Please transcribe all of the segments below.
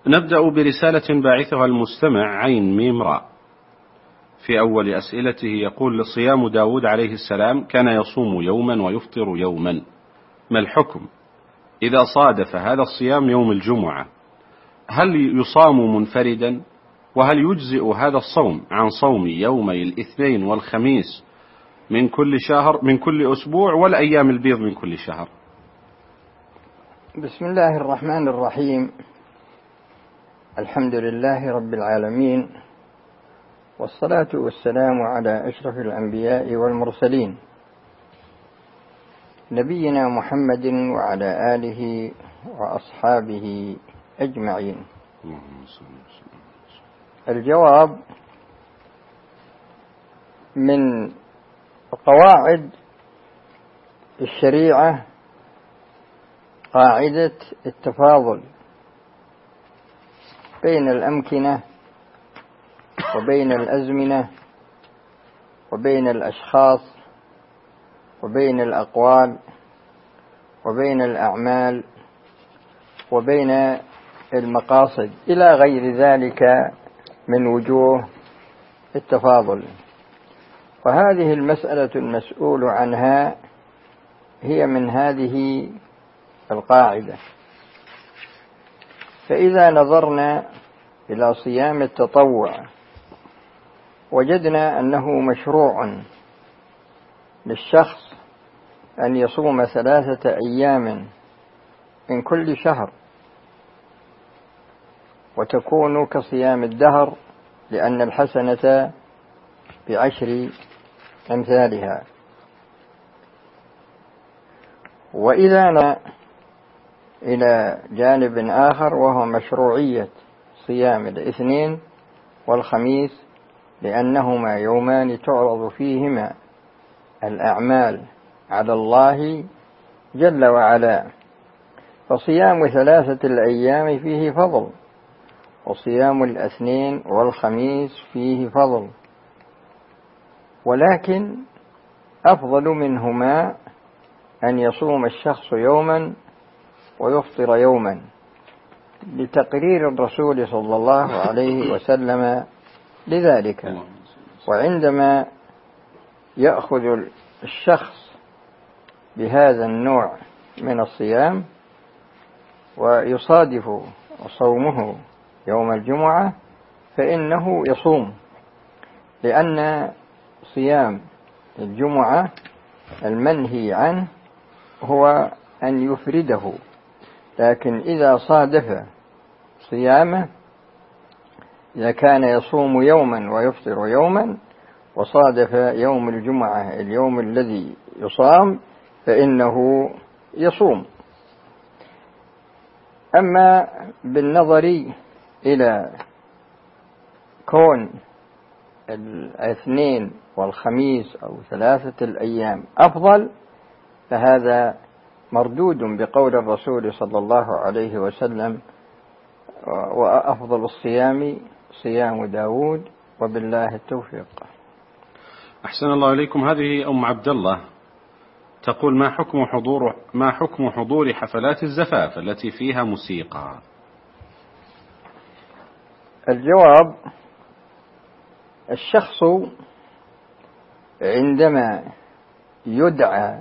نبدأ برسالة باعثها المستمع عين ميم راء. في أول أسئلته يقول: صيام داود عليه السلام كان يصوم يوما ويفطر يوما، ما الحكم إذا صادف هذا الصيام يوم الجمعة؟ هل يصام منفردا؟ وهل يجزئ هذا الصوم عن صوم يومي الاثنين والخميس من كل شهر من كل أسبوع والأيام البيض من كل شهر؟ بسم الله الرحمن الرحيم. الحمد لله رب العالمين، والصلاة والسلام على أشرف الأنبياء والمرسلين، نبينا محمد وعلى آله وأصحابه أجمعين. الجواب: من قواعد الشريعة قاعدة التفاضل بين الأمكنة وبين الأزمنة وبين الأشخاص وبين الأقوال وبين الأعمال وبين المقاصد إلى غير ذلك من وجوه التفاضل. وهذه المسألة المسؤول عنها هي من هذه القاعدة. فإذا نظرنا إلى صيام التطوع وجدنا أنه مشروع للشخص أن يصوم 3 أيام من كل شهر، وتكون كصيام الدهر، لأن الحسنة ب10 أمثالها. وإذا نظرنا إلى جانب آخر وهو مشروعية صيام الاثنين والخميس، لأنهما يومان تعرض فيهما الأعمال على الله جل وعلا، فصيام 3 الأيام فيه فضل، وصيام الاثنين والخميس فيه فضل، ولكن أفضل منهما أن يصوم الشخص يوما ويفطر يوما، لتقرير الرسول صلى الله عليه وسلم لذلك. وعندما يأخذ الشخص بهذا النوع من الصيام ويصادف صومه يوم الجمعة فإنه يصوم، لأن صيام الجمعة المنهي عنه هو أن يفرده، لكن إذا صادف صيامه، إذا كان يصوم يوما ويفطر يوما وصادف يوم الجمعة اليوم الذي يصام فإنه يصوم. أما بالنظر إلى كون الاثنين والخميس أو 3 الأيام أفضل، فهذا مردود بقول الرسول صلى الله عليه وسلم: وأفضل الصيام صيام داود، وبالله التوفيق. أحسن الله إليكم. هذه أم عبد الله تقول: ما حكم حضور حفلات الزفاف التي فيها موسيقى؟ الجواب: الشخص عندما يدعى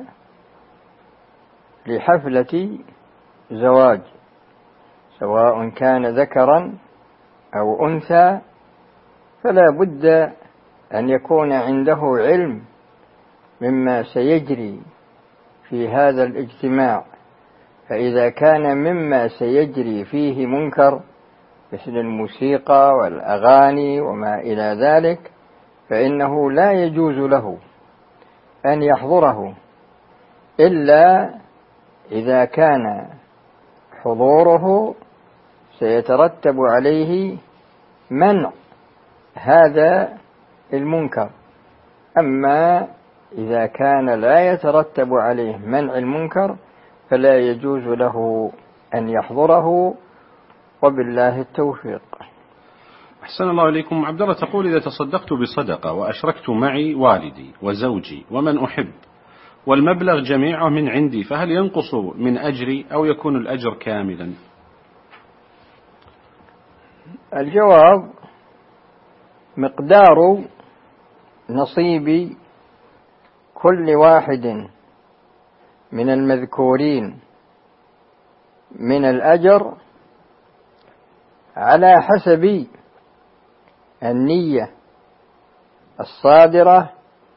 لحفلة زواج، سواء كان ذكرا أو أنثى، فلا بد أن يكون عنده علم مما سيجري في هذا الاجتماع. فإذا كان مما سيجري فيه منكر مثل الموسيقى والأغاني وما إلى ذلك، فإنه لا يجوز له أن يحضره، إلا إذا كان حضوره سيترتب عليه منع هذا المنكر. أما إذا كان لا يترتب عليه منع المنكر فلا يجوز له أن يحضره، وبالله التوفيق. أحسن الله إليكم. عبد الله تقول: إذا تصدقت بصدقة وأشركت معي والدي وزوجي ومن أحب والمبلغ جميعه من عندي، فهل ينقص من أجري أو يكون الأجر كاملا؟ الجواب: مقدار نصيب كل واحد من المذكورين من الأجر على حسب النية الصادرة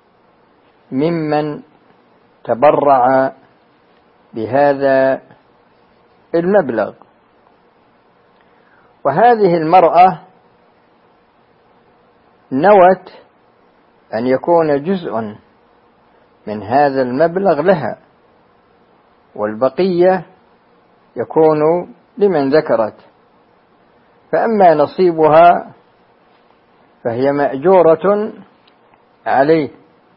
ممن تبرع بهذا المبلغ. وهذه المرأة نوت أن يكون جزء من هذا المبلغ لها، والبقية يكون لمن ذكرت. فأما نصيبها فهي مأجورة عليه،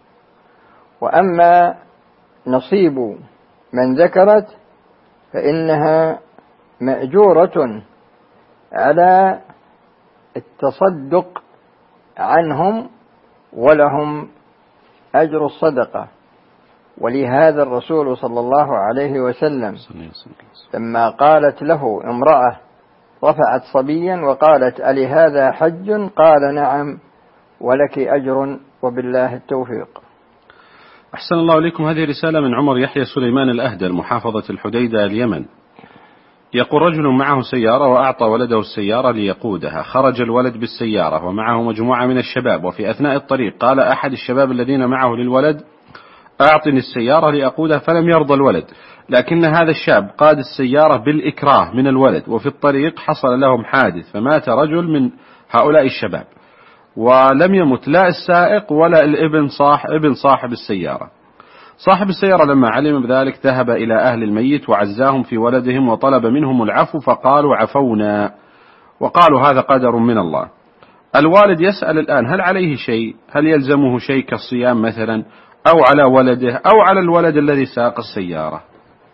وأما نصيب من ذكرت فإنها مأجورة على التصدق عنهم، ولهم أجر الصدقة. ولهذا الرسول صلى الله عليه وسلم لما قالت له امرأة رفعت صبيا وقالت: ألي هذا حج؟ قال: نعم، ولك أجر، وبالله التوفيق. أحسن الله إليكم. هذه رسالة من عمر يحيى سليمان الأهدل، محافظة الحديدة، اليمن. يقول: رجل معه سيارة وأعطى ولده السيارة ليقودها. خرج الولد بالسيارة ومعه مجموعة من الشباب، وفي أثناء الطريق قال أحد الشباب الذين معه للولد: أعطني السيارة لأقودها، فلم يرضى الولد، لكن هذا الشاب قاد السيارة بالإكراه من الولد، وفي الطريق حصل لهم حادث فمات رجل من هؤلاء الشباب، ولم يمت لا السائق ولا ابن صاحب السيارة. صاحب السيارة لما علم بذلك ذهب إلى أهل الميت وعزاهم في ولدهم وطلب منهم العفو، فقالوا: عفونا، وقالوا: هذا قدر من الله. الوالد يسأل الآن: هل عليه شيء؟ هل يلزمه شيء كالصيام مثلا، أو على ولده، أو على الولد الذي ساق السيارة؟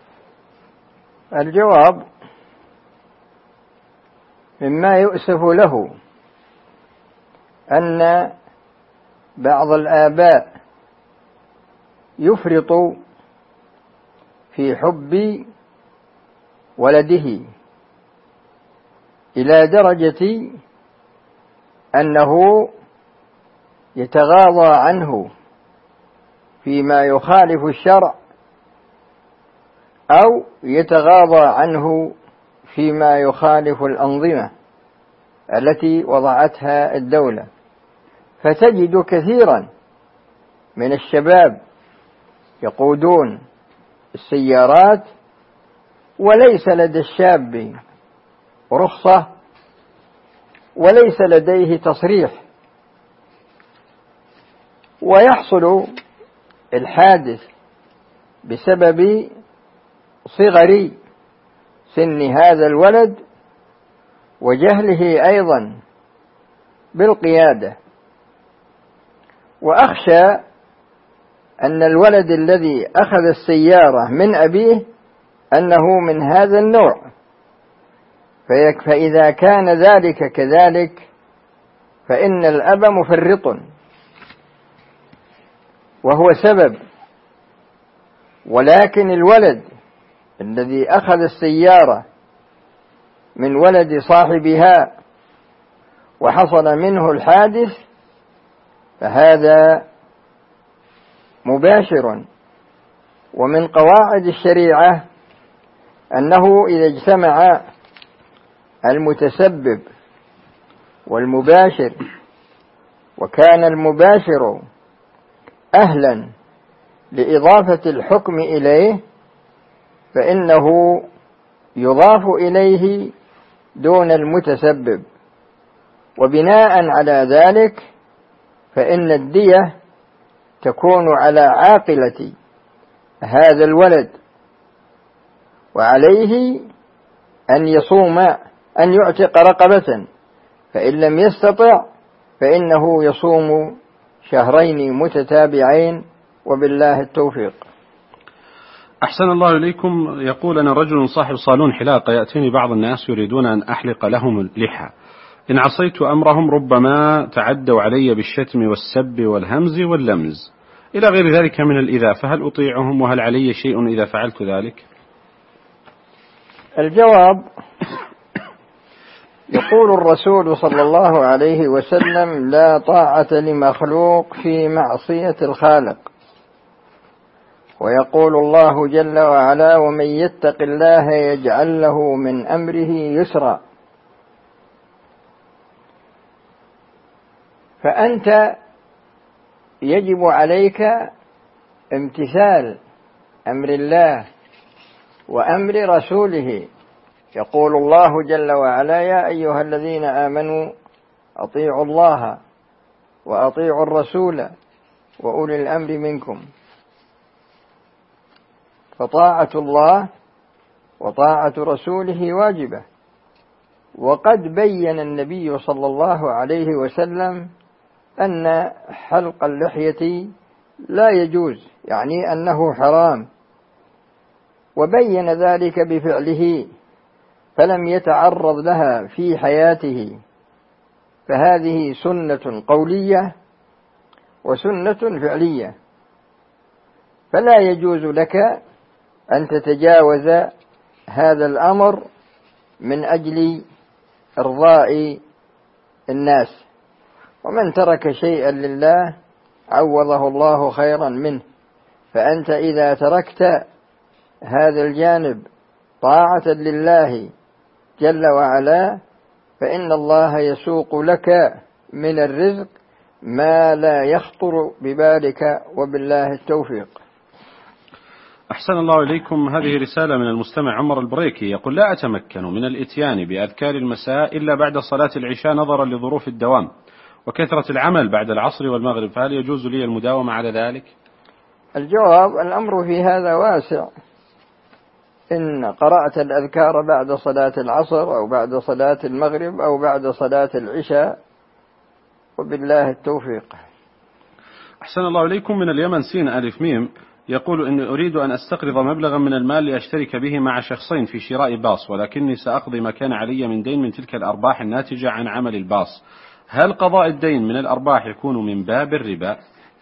الجواب: مما يؤسف له أن بعض الآباء يفرط في حب ولده إلى درجة أنه يتغاضى عنه فيما يخالف الشرع، أو يتغاضى عنه فيما يخالف الأنظمة التي وضعتها الدولة. فتجد كثيرا من الشباب يقودون السيارات وليس لدى الشاب رخصة، وليس لديه تصريح، ويحصل الحادث بسبب صغر سن هذا الولد وجهله أيضا بالقيادة. وأخشى أن الولد الذي أخذ السيارة من أبيه أنه من هذا النوع، فإذا كان ذلك كذلك فإن الأب مفرط وهو سبب، ولكن الولد الذي أخذ السيارة من ولد صاحبها وحصل منه الحادث فهذا مباشر. ومن قواعد الشريعة أنه إذا اجتمع المتسبب والمباشر وكان المباشر أهلا لإضافة الحكم إليه فإنه يضاف إليه دون المتسبب، وبناء على ذلك فإن الدية تكون على عاقلة هذا الولد، وعليه أن يصوم، أن يعتق رقبة، فإن لم يستطع فإنه يصوم شهرين متتابعين، وبالله التوفيق. أحسن الله إليكم. يقول: أنا رجل صاحب صالون حلاقة، يأتيني بعض الناس يريدون أن أحلق لهم اللحى، إن عصيت أمرهم ربما تعدوا علي بالشتم والسب والهمز واللمز إلى غير ذلك من الإيذاء، فهل أطيعهم وهل علي شيء إذا فعلت ذلك؟ الجواب: يقول الرسول صلى الله عليه وسلم: لا طاعة لمخلوق في معصية الخالق. ويقول الله جل وعلا: ومن يتق الله يجعل له من أمره يسرا. فأنت يجب عليك امتثال أمر الله وأمر رسوله. يقول الله جل وعلا: يا أيها الذين آمنوا أطيعوا الله وأطيعوا الرسول وأولي الأمر منكم. فطاعة الله وطاعة رسوله واجبة. وقد بين النبي صلى الله عليه وسلم أن حلق اللحية لا يجوز، يعني أنه حرام، وبين ذلك بفعله، فلم يتعرض لها في حياته. فهذه سنة قولية وسنة فعلية، فلا يجوز لك أن تتجاوز هذا الأمر من أجل إرضاء الناس. ومن ترك شيئا لله عوضه الله خيرا منه. فأنت إذا تركت هذا الجانب طاعة لله جل وعلا فإن الله يسوق لك من الرزق ما لا يخطر ببالك، وبالله التوفيق. أحسن الله إليكم. هذه رسالة من المستمع عمر البريكي، يقول: لا أتمكن من الإتيان بأذكار المساء إلا بعد صلاة العشاء نظرا لظروف الدوام وكثرة العمل بعد العصر والمغرب، فهل يجوز لي المداومة على ذلك؟ الجواب: الأمر في هذا واسع. إن قرأت الأذكار بعد صلاة العصر أو بعد صلاة المغرب أو بعد صلاة العشاء، وبالله التوفيق. أحسن الله إليكم. من اليمن سين ألف ميم، يقول: إني أريد أن أستقرض مبلغا من المال لأشترك به مع شخصين في شراء باص، ولكني سأقضي ما كان علي من دين من تلك الأرباح الناتجة عن عمل الباص. هل قضاء الدين من الأرباح يكون من باب الربا؟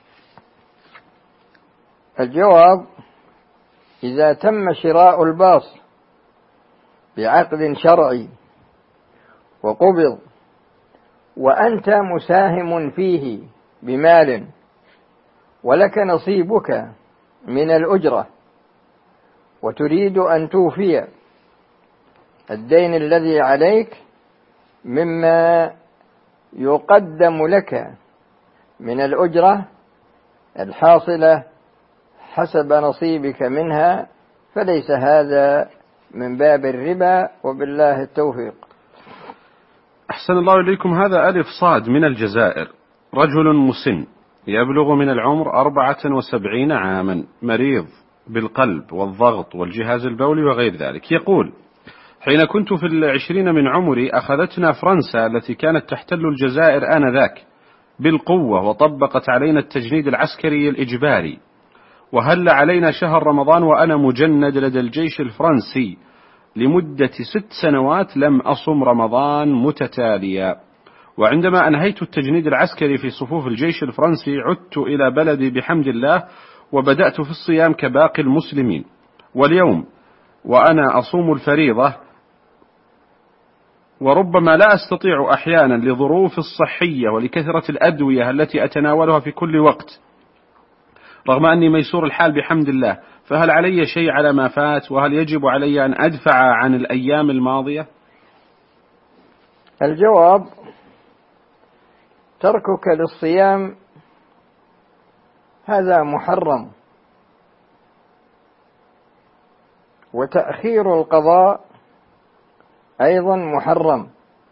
الجواب: إذا تم شراء الباص بعقد شرعي وقبض وأنت مساهم فيه بمال ولك نصيبك من الأجرة وتريد أن توفي الدين الذي عليك مما يقدم لك من الأجرة الحاصلة حسب نصيبك منها، فليس هذا من باب الربا، وبالله التوفيق. أحسن الله إليكم. هذا ألف صاد من الجزائر، رجل مسن يبلغ من العمر 74 عاما، مريض بالقلب والضغط والجهاز البولي وغير ذلك. يقول: حين كنت في 20 من عمري أخذتنا فرنسا التي كانت تحتل الجزائر آنذاك بالقوة، وطبقت علينا التجنيد العسكري الإجباري، وهل علينا شهر رمضان وأنا مجند لدى الجيش الفرنسي لمدة 6 سنوات لم أصم رمضان متتاليا. وعندما أنهيت التجنيد العسكري في صفوف الجيش الفرنسي عدت إلى بلدي بحمد الله، وبدأت في الصيام كباقي المسلمين. واليوم وأنا أصوم الفريضة، وربما لا أستطيع أحيانا لظروف الصحية ولكثرة الأدوية التي أتناولها في كل وقت، رغم أني ميسور الحال بحمد الله. فهل علي شيء على ما فات؟ وهل يجب علي أن أدفع عن الأيام الماضية؟ الجواب: تركك للصيام هذا محرم، وتأخير القضاء أيضا محرم.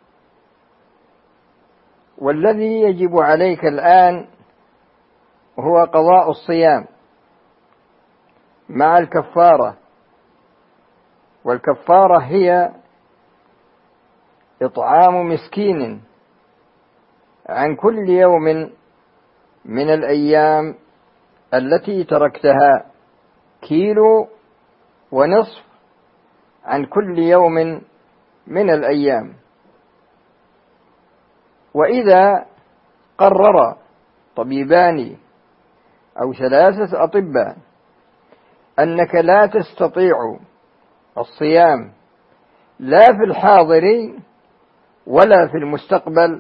والذي يجب عليك الآن هو قضاء الصيام مع الكفارة، والكفارة هي إطعام مسكين عن كل يوم من الأيام التي تركتها، 1.5 كيلو عن كل يوم من الأيام. وإذا قرر طبيبان أو 3 أطباء أنك لا تستطيع الصيام لا في الحاضر ولا في المستقبل،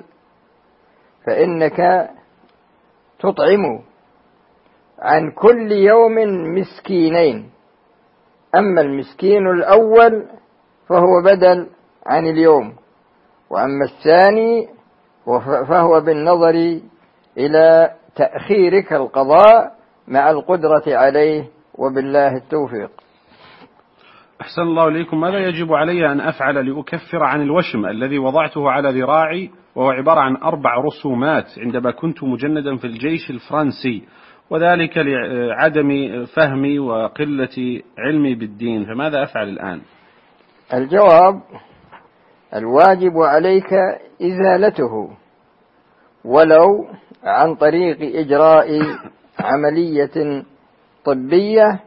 فإنك تطعم عن كل يوم مسكينين. أما المسكين الأول فهو بدل عن اليوم، وأما الثاني فهو بالنظر إلى تأخيرك القضاء مع القدرة عليه، وبالله التوفيق. أحسن الله إليكم. ماذا يجب علي أن أفعل لأكفر عن الوشم الذي وضعته على ذراعي، وهو عبارة عن 4 رسومات عندما كنت مجندا في الجيش الفرنسي، وذلك لعدم فهمي وقلة علمي بالدين، فماذا أفعل الآن؟ الجواب: الواجب عليك إزالته، ولو عن طريق إجراء عملية طبية،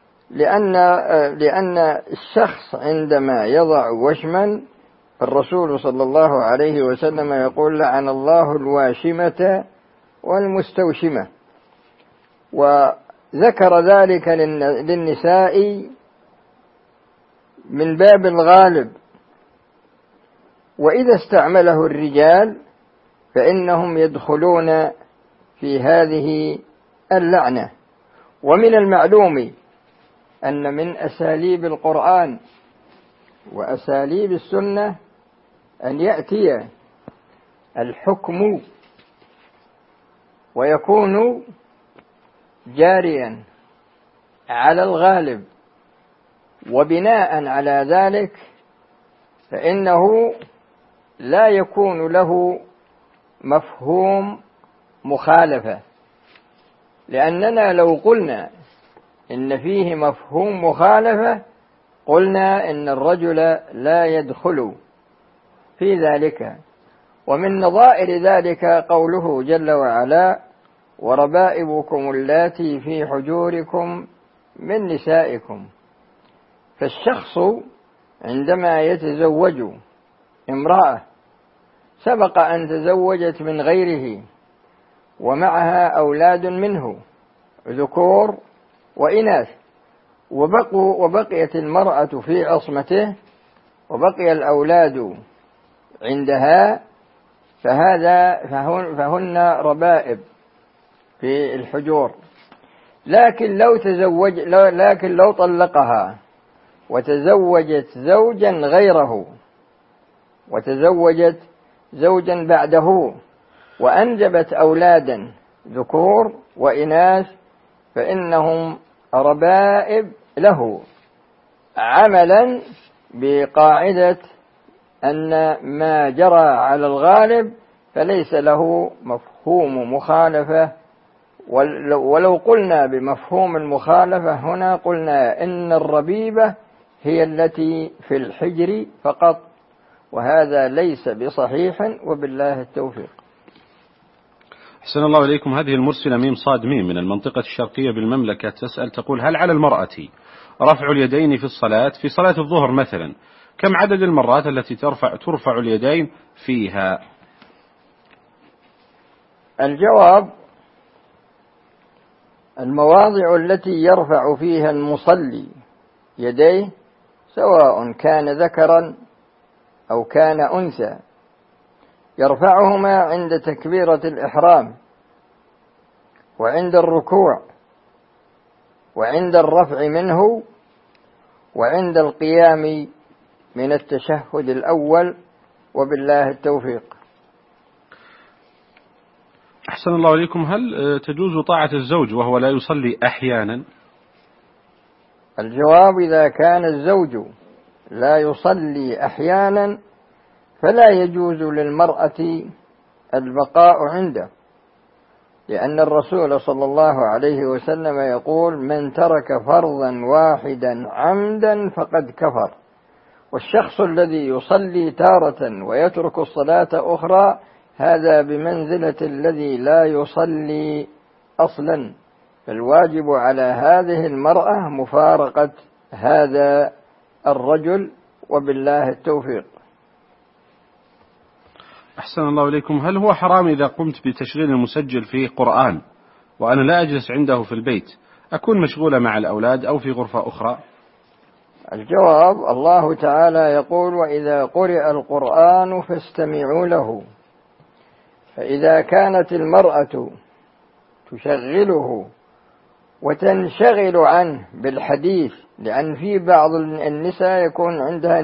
لأن الشخص عندما يضع وشما، الرسول صلى الله عليه وسلم يقول: لعن الله الواشمة والمستوشمة. وذكر ذلك للنساء من باب الغالب، وإذا استعمله الرجال فإنهم يدخلون في هذه اللعنة. ومن المعلوم أن من أساليب القرآن وأساليب السنة أن يأتي الحكم ويكون جاريا على الغالب، وبناء على ذلك فإنه لا يكون له مفهوم مخالفة، لأننا لو قلنا إن فيه مفهوم مخالفة قلنا إن الرجل لا يدخل في ذلك. ومن نظائر ذلك قوله جل وعلا: وربائبكم اللاتي في حجوركم من نسائكم. فالشخص عندما يتزوج امرأة سبق أن تزوجت من غيره ومعها أولاد منه ذكور وإناث، وبقيت المرأة في عصمته وبقي الأولاد عندها، فهن ربائب في الحجور. لكن لو طلقها وتزوجت زوجا غيره، وتزوجت زوجا بعده، وأنجبت أولادا ذكور وإناث، فإنهم ربائب له، عملا بقاعدة أن ما جرى على الغالب فليس له مفهوم مخالفة. ولو قلنا بمفهوم المخالفة هنا قلنا إن الربيبة هي التي في الحجر فقط، وهذا ليس بصحيح، وبالله التوفيق. أحسن الله إليكم. هذه المرسلة ميم صاد ميم من المنطقة الشرقية بالمملكة تسأل تقول: هل على المرأة رفع اليدين في الصلاة، في صلاة الظهر مثلا؟ كم عدد المرات التي ترفع اليدين فيها؟ الجواب: المواضع التي يرفع فيها المصلي يديه سواء كان ذكرا أو كان أنثى، يرفعهما عند تكبيرة الإحرام، وعند الركوع، وعند الرفع منه، وعند القيام من التشهد الأول، وبالله التوفيق. أحسن الله إليكم. هل تجوز طاعة الزوج وهو لا يصلي أحيانا؟ الجواب: إذا كان الزوج لا يصلي أحيانا فلا يجوز للمرأة البقاء عنده، لأن الرسول صلى الله عليه وسلم يقول: من ترك فرضا واحدا عمدا فقد كفر. والشخص الذي يصلي تارة ويترك الصلاة أخرى هذا بمنزلة الذي لا يصلي أصلا، فالواجب على هذه المرأة مفارقة هذا الرجل، وبالله التوفيق. أحسن الله إليكم. هل هو حرام إذا قمت بتشغيل المسجل فيه قرآن وأنا لا أجلس عنده في البيت، أكون مشغولة مع الأولاد أو في غرفة أخرى؟ الجواب: الله تعالى يقول: وإذا قرئ القرآن فاستمعوا له. فإذا كانت المرأة تشغله وتنشغل عنه بالحديث، لأن في بعض النساء يكون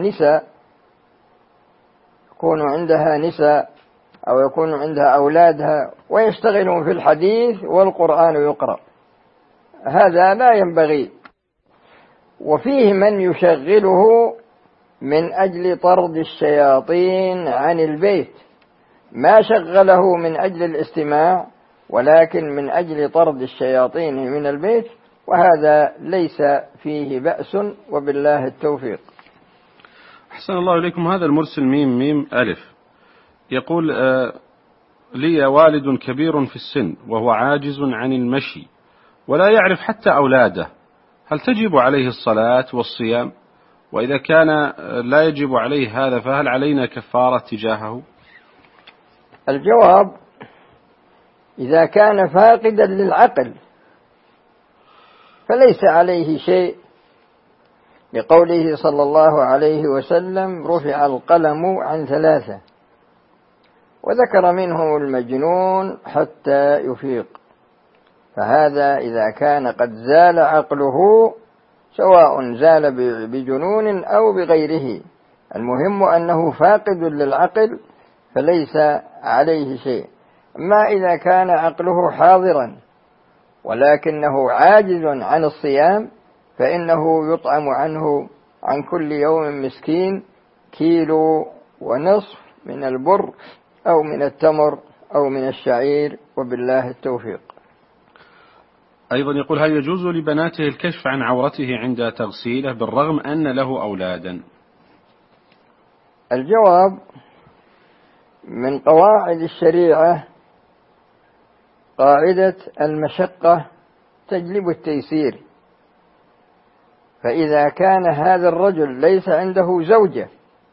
عندها نساء أو يكون عندها أولادها ويشتغلون في الحديث والقرآن يقرأ، هذا لا ينبغي. وفيه من يشغله من أجل طرد الشياطين عن البيت، ما شغله من أجل الاستماع ولكن من أجل طرد الشياطين من البيت، وهذا ليس فيه بأس، وبالله التوفيق. أحسن الله إليكم. هذا المرسل ميم ألف يقول: لي والد كبير في السن وهو عاجز عن المشي ولا يعرف حتى أولاده، هل تجب عليه الصلاة والصيام؟ وإذا كان لا يجب عليه هذا فهل علينا كفارة تجاهه؟ الجواب: إذا كان فاقدا للعقل فليس عليه شيء، لقوله صلى الله عليه وسلم: رفع القلم عن 3، وذكر منه المجنون حتى يفيق. فهذا إذا كان قد زال عقله، سواء زال بجنون أو بغيره، المهم أنه فاقد للعقل فليس عليه شيء. أما إذا كان عقله حاضرا ولكنه عاجز عن الصيام، فإنه يطعم عنه عن كل يوم مسكين 1.5 كيلو من البر أو من التمر أو من الشعير، وبالله التوفيق. أيضا يقول: هل يجوز لبناته الكشف عن عورته عند تغسيله بالرغم أن له أولادا؟ الجواب: من قواعد الشريعة قاعدة المشقة تجلب التيسير. فإذا كان هذا الرجل ليس عنده زوجة،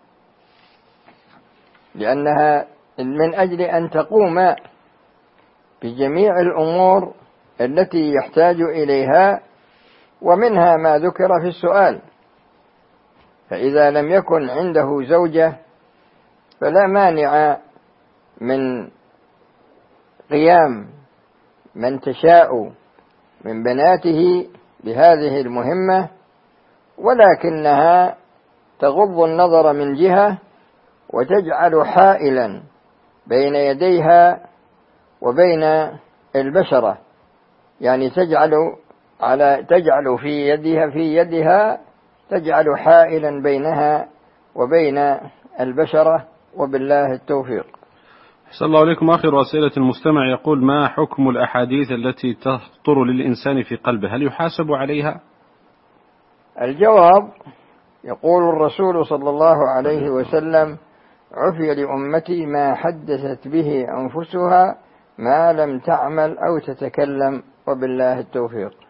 لأنها من أجل أن تقوم بجميع الأمور التي يحتاج إليها، ومنها ما ذكر في السؤال، فإذا لم يكن عنده زوجة فلا مانع من قيام من تشاء من بناته بهذه المهمة، ولكنها تغض النظر من جهة وتجعل حائلا بين يديها وبين البشرة، يعني تجعل في يدها تجعل حائلا بينها وبين البشرة، وبالله التوفيق. أحسن الله عليكم. آخر أسئلة المستمع يقول: ما حكم الأحاديث التي تخطر للإنسان في قلبه، هل يحاسب عليها؟ الجواب: يقول الرسول صلى الله عليه وسلم: عفي لأمتي ما حدثت به أنفسها ما لم تعمل أو تتكلم، وبالله التوفيق.